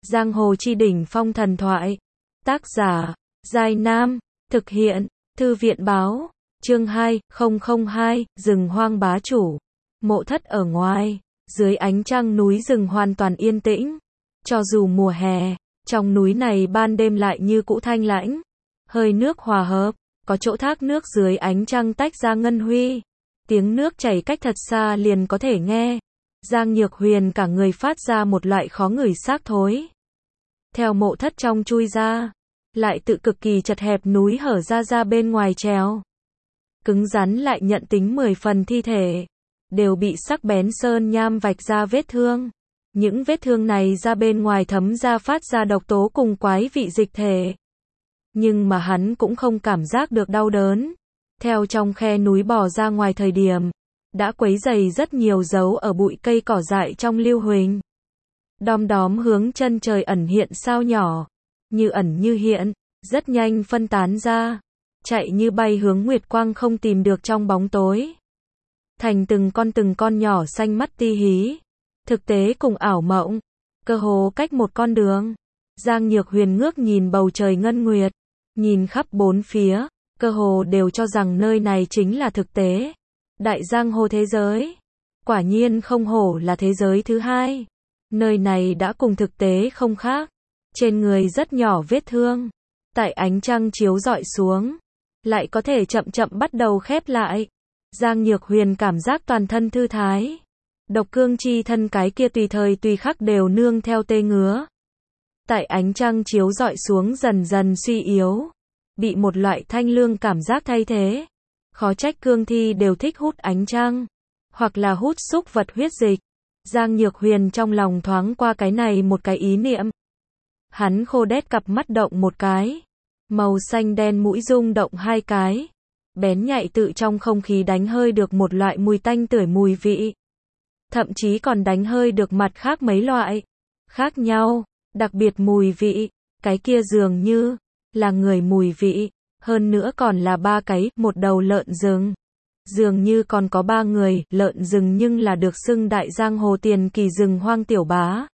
Giang hồ chi đỉnh phong thần thoại. Tác giả, Giai Nam. Thực hiện, Thư viện báo. Chương 2002, rừng hoang bá chủ. Mộ thất ở ngoài, dưới ánh trăng núi rừng hoàn toàn yên tĩnh. Cho dù mùa hè, trong núi này ban đêm lại như cũ thanh lãnh. Hơi nước hòa hợp, có chỗ thác nước dưới ánh trăng tách ra ngân huy. Tiếng nước chảy cách thật xa liền có thể nghe. Giang Nhược Huyền cả người phát ra một loại khó ngửi xác thối. Theo mộ thất trong chui ra, lại tự cực kỳ chật hẹp núi hở ra bên ngoài trèo. Cứng rắn lại nhận tính 10 phần thi thể, đều bị sắc bén sơn nham vạch ra vết thương. Những vết thương này ra bên ngoài thấm ra phát ra độc tố cùng quái vị dịch thể. Nhưng mà hắn cũng không cảm giác được đau đớn. Theo trong khe núi bò ra ngoài thời điểm, đã quấy dày rất nhiều dấu ở bụi cây cỏ dại trong lưu huỳnh. Đom đóm hướng chân trời ẩn hiện sao nhỏ, như ẩn như hiện, rất nhanh phân tán ra, chạy như bay hướng nguyệt quang không tìm được trong bóng tối. Thành từng con nhỏ xanh mắt ti hí, thực tế cùng ảo mộng, cơ hồ cách một con đường. Giang Nhược Huyền ngước nhìn bầu trời ngân nguyệt, nhìn khắp bốn phía, cơ hồ đều cho rằng nơi này chính là thực tế. Đại giang hồ thế giới, quả nhiên không hổ là thế giới thứ hai. Nơi này đã cùng thực tế không khác. Trên người rất nhỏ vết thương, tại ánh trăng chiếu rọi xuống, lại có thể chậm chậm bắt đầu khép lại. Giang Nhược Huyền cảm giác toàn thân thư thái. Độc cương chi thân cái kia tùy thời tùy khắc đều nương theo tê ngứa. Tại ánh trăng chiếu rọi xuống dần dần suy yếu, bị một loại thanh lương cảm giác thay thế. Khó trách cương thi đều thích hút ánh trăng, hoặc là hút xúc vật huyết dịch. Giang Nhược Huyền trong lòng thoáng qua cái này một cái ý niệm. Hắn khô đét cặp mắt động một cái, màu xanh đen mũi rung động hai cái, bén nhạy tự trong không khí đánh hơi được một loại mùi tanh tưởi mùi vị. Thậm chí còn đánh hơi được mặt khác mấy loại khác nhau, đặc biệt mùi vị, cái kia dường như là người mùi vị, hơn nữa còn là ba cái, một đầu lợn rừng. Dường như còn có ba người, lợn rừng nhưng là được xưng đại giang hồ tiền kỳ rừng hoang tiểu bá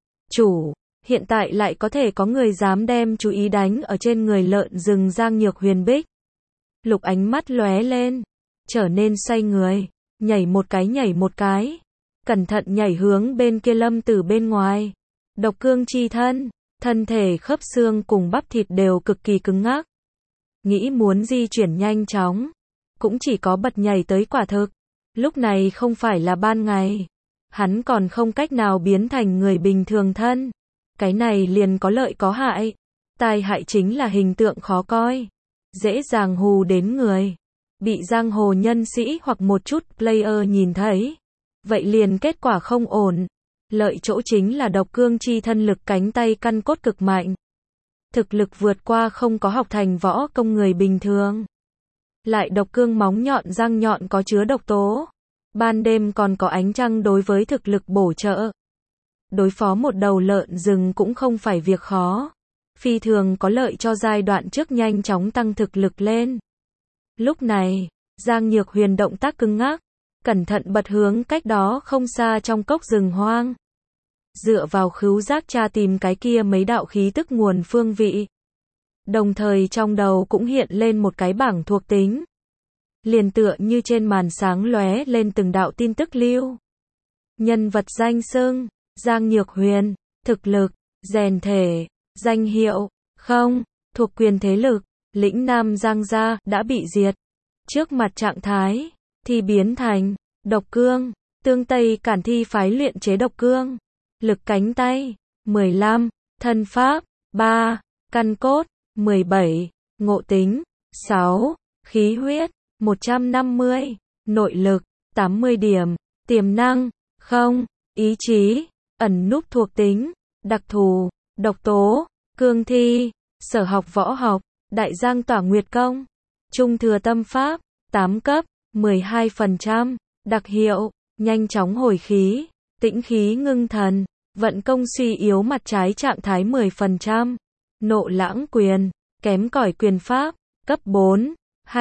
chủ. Hiện tại lại có thể có người dám đem chú ý đánh ở trên người lợn rừng. Giang Nhược Huyền bích lục ánh mắt lóe lên, trở nên xoay người, nhảy một cái, cẩn thận nhảy hướng bên kia lâm tử bên ngoài. Độc cương chi thân, thân thể khớp xương cùng bắp thịt đều cực kỳ cứng ngắc. Nghĩ muốn di chuyển nhanh chóng, cũng chỉ có bật nhảy tới quả thực. Lúc này không phải là ban ngày, hắn còn không cách nào biến thành người bình thường thân. Cái này liền có lợi có hại. Tai hại chính là hình tượng khó coi, dễ dàng hù đến người. Bị giang hồ nhân sĩ hoặc một chút player nhìn thấy, vậy liền kết quả không ổn. Lợi chỗ chính là độc cương chi thân lực cánh tay căn cốt cực mạnh. Thực lực vượt qua không có học thành võ công người bình thường. Lại độc cương móng nhọn răng nhọn có chứa độc tố. Ban đêm còn có ánh trăng đối với thực lực bổ trợ. Đối phó một đầu lợn rừng cũng không phải việc khó. Phi thường có lợi cho giai đoạn trước nhanh chóng tăng thực lực lên. Lúc này, Giang Nhược Huyền động tác cứng ngắc, cẩn thận bật hướng cách đó không xa trong cốc rừng hoang. Dựa vào khứu giác tra tìm cái kia mấy đạo khí tức nguồn phương vị. Đồng thời trong đầu cũng hiện lên một cái bảng thuộc tính. Liền tựa như trên màn sáng lóe lên từng đạo tin tức lưu. Nhân vật danh xưng, Giang Nhược Huyền, thực lực, rèn thể, danh hiệu, không, thuộc quyền thế lực, lĩnh Nam Giang gia đã bị diệt. Trước mặt trạng thái, thì biến thành, độc cương, tương Tây Cản thi phái luyện chế độc cương. Lực cánh tay, 15, thân pháp, 3, căn cốt, 17, ngộ tính, 6, khí huyết, 150, nội lực, 80 điểm, tiềm năng, không, ý chí, ẩn núp thuộc tính, đặc thù, độc tố, cương thi, sở học võ học, đại giang tỏa nguyệt công, trung thừa tâm pháp, 8 cấp, 12%, đặc hiệu, nhanh chóng hồi khí, tĩnh khí ngưng thần, vận công suy yếu mặt trái trạng thái 10%, nộ lãng quyền, kém cỏi quyền pháp, cấp 4,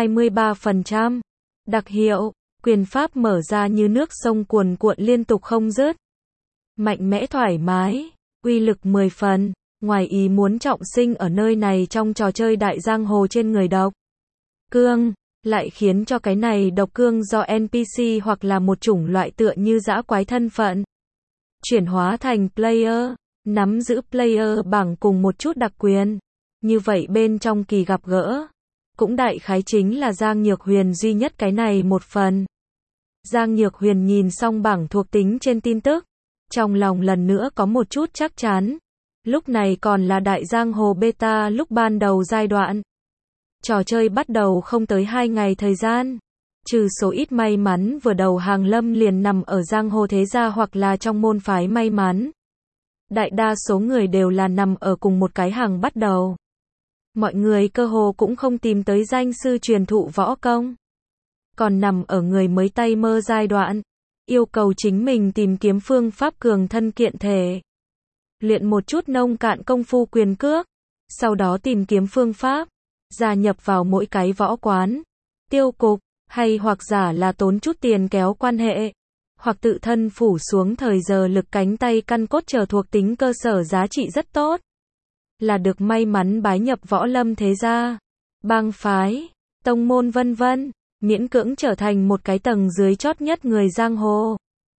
23%, đặc hiệu, quyền pháp mở ra như nước sông cuồn cuộn liên tục không dứt. Mạnh mẽ thoải mái, uy lực 10 phần, ngoài ý muốn trọng sinh ở nơi này trong trò chơi đại giang hồ trên người độc cương, lại khiến cho cái này độc cương do NPC hoặc là một chủng loại tựa như dã quái thân phận, chuyển hóa thành player, nắm giữ player bảng cùng một chút đặc quyền. Như vậy bên trong kỳ gặp gỡ, cũng đại khái chính là Giang Nhược Huyền duy nhất cái này một phần. Giang Nhược Huyền nhìn xong bảng thuộc tính trên tin tức, trong lòng lần nữa có một chút chắc chắn. Lúc này còn là đại giang hồ beta lúc ban đầu giai đoạn. Trò chơi bắt đầu không tới 2 ngày thời gian. Trừ số ít may mắn vừa đầu hàng lâm liền nằm ở giang hồ thế gia hoặc là trong môn phái may mắn. Đại đa số người đều là nằm ở cùng một cái hàng bắt đầu. Mọi người cơ hồ cũng không tìm tới danh sư truyền thụ võ công. Còn nằm ở người mới tay mơ giai đoạn. Yêu cầu chính mình tìm kiếm phương pháp cường thân kiện thể. Luyện một chút nông cạn công phu quyền cước. Sau đó tìm kiếm phương pháp. Gia nhập vào mỗi cái võ quán. Tiêu cục. Hay hoặc giả là tốn chút tiền kéo quan hệ. Hoặc tự thân phủ xuống thời giờ lực cánh tay căn cốt chờ thuộc tính cơ sở giá trị rất tốt. Là được may mắn bái nhập võ lâm thế gia, bang phái, tông môn vân vân, miễn cưỡng trở thành một cái tầng dưới chót nhất người giang hồ.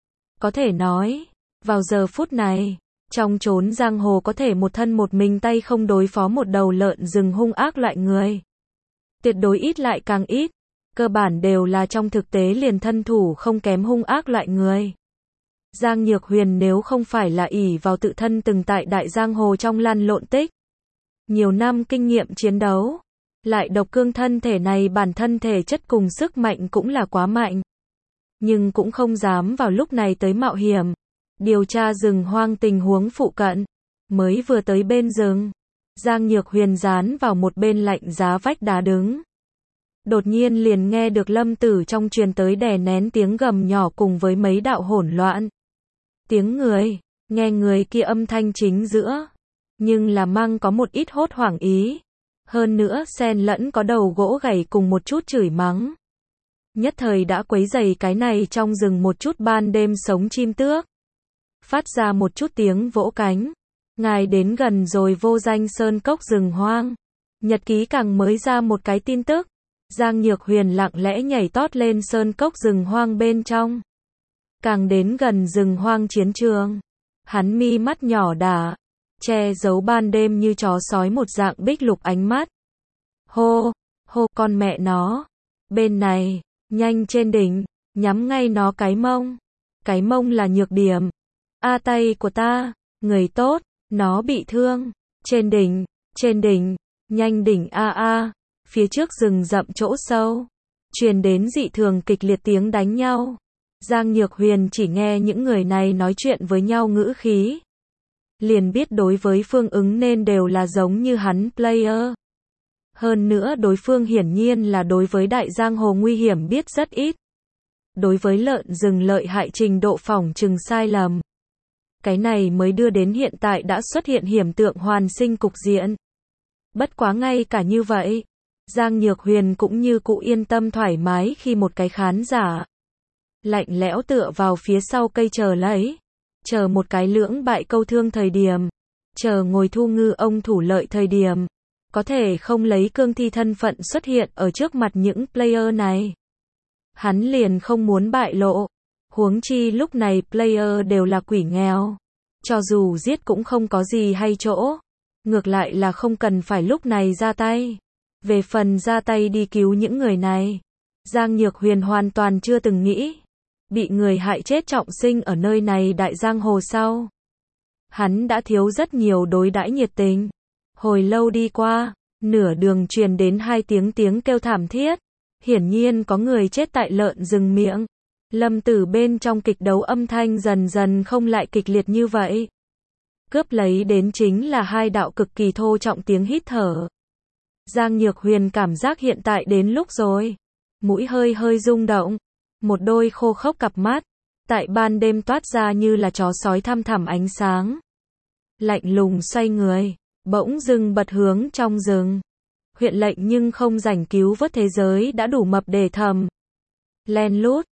Có thể nói, vào giờ phút này, trong chốn giang hồ có thể một thân một mình tay không đối phó một đầu lợn rừng hung ác loại người. Tuyệt đối ít lại càng ít, cơ bản đều là trong thực tế liền thân thủ không kém hung ác loại người. Giang Nhược Huyền nếu không phải là ỷ vào tự thân từng tại đại giang hồ trong lăn lộn tích, nhiều năm kinh nghiệm chiến đấu, lại độc cương thân thể này bản thân thể chất cùng sức mạnh cũng là quá mạnh. Nhưng cũng không dám vào lúc này tới mạo hiểm, điều tra rừng hoang tình huống phụ cận, mới vừa tới bên rừng. Giang Nhược Huyền dán vào một bên lạnh giá vách đá đứng. Đột nhiên liền nghe được Lâm Tử trong truyền tới đè nén tiếng gầm nhỏ cùng với mấy đạo hỗn loạn. Tiếng người, nghe người kia âm thanh chính giữa, nhưng là mang có một ít hốt hoảng ý. Hơn nữa xen lẫn có đầu gỗ gãy cùng một chút chửi mắng. Nhất thời đã quấy rầy cái này trong rừng một chút ban đêm sống chim tước. Phát ra một chút tiếng vỗ cánh. Ngài đến gần rồi vô danh sơn cốc rừng hoang. Nhật ký càng mới ra một cái tin tức. Giang Nhược Huyền lặng lẽ nhảy tót lên sơn cốc rừng hoang bên trong. Càng đến gần rừng hoang chiến trường. Hắn mi mắt nhỏ đả, che giấu ban đêm như chó sói một dạng bích lục ánh mắt. Hô, hô con mẹ nó. Bên này, nhanh trên đỉnh, nhắm ngay nó cái mông. Cái mông là nhược điểm. Tay của ta, người tốt, nó bị thương. Trên đỉnh, nhanh đỉnh phía trước rừng rậm chỗ sâu. Truyền đến dị thường kịch liệt tiếng đánh nhau. Giang Nhược Huyền chỉ nghe những người này nói chuyện với nhau ngữ khí. Liền biết đối với phương ứng nên đều là giống như hắn player. Hơn nữa đối phương hiển nhiên là đối với đại giang hồ nguy hiểm biết rất ít. Đối với lợn rừng lợi hại trình độ phỏng chừng sai lầm. Cái này mới đưa đến hiện tại đã xuất hiện hiểm tượng hoàn sinh cục diện. Bất quá ngay cả như vậy, Giang Nhược Huyền cũng như cụ yên tâm thoải mái khi một cái khán giả lạnh lẽo tựa vào phía sau cây chờ lấy. Chờ một cái lưỡng bại câu thương thời điểm. Chờ ngồi thu ngư ông thủ lợi thời điểm. Có thể không lấy cương thi thân phận xuất hiện ở trước mặt những player này. Hắn liền không muốn bại lộ. Huống chi lúc này player đều là quỷ nghèo. Cho dù giết cũng không có gì hay chỗ. Ngược lại là không cần phải lúc này ra tay. Về phần ra tay đi cứu những người này. Giang Nhược Huyền hoàn toàn chưa từng nghĩ. Bị người hại chết trọng sinh ở nơi này đại giang hồ sau. Hắn đã thiếu rất nhiều đối đãi nhiệt tình. Hồi lâu đi qua, nửa đường truyền đến 2 tiếng kêu thảm thiết. Hiển nhiên có người chết tại lợn rừng miệng. Lâm Tử bên trong kịch đấu âm thanh dần dần không lại kịch liệt như vậy. Cướp lấy đến chính là 2 đạo cực kỳ thô trọng tiếng hít thở. Giang Nhược Huyền cảm giác hiện tại đến lúc rồi. Mũi hơi rung động. Một đôi khô khốc cặp mắt. Tại ban đêm toát ra như là chó sói thăm thẳm ánh sáng. Lạnh lùng xoay người. Bỗng dưng bật hướng trong rừng. Huyện lệnh nhưng không rảnh cứu vớt thế giới đã đủ mập để thầm. Len lút.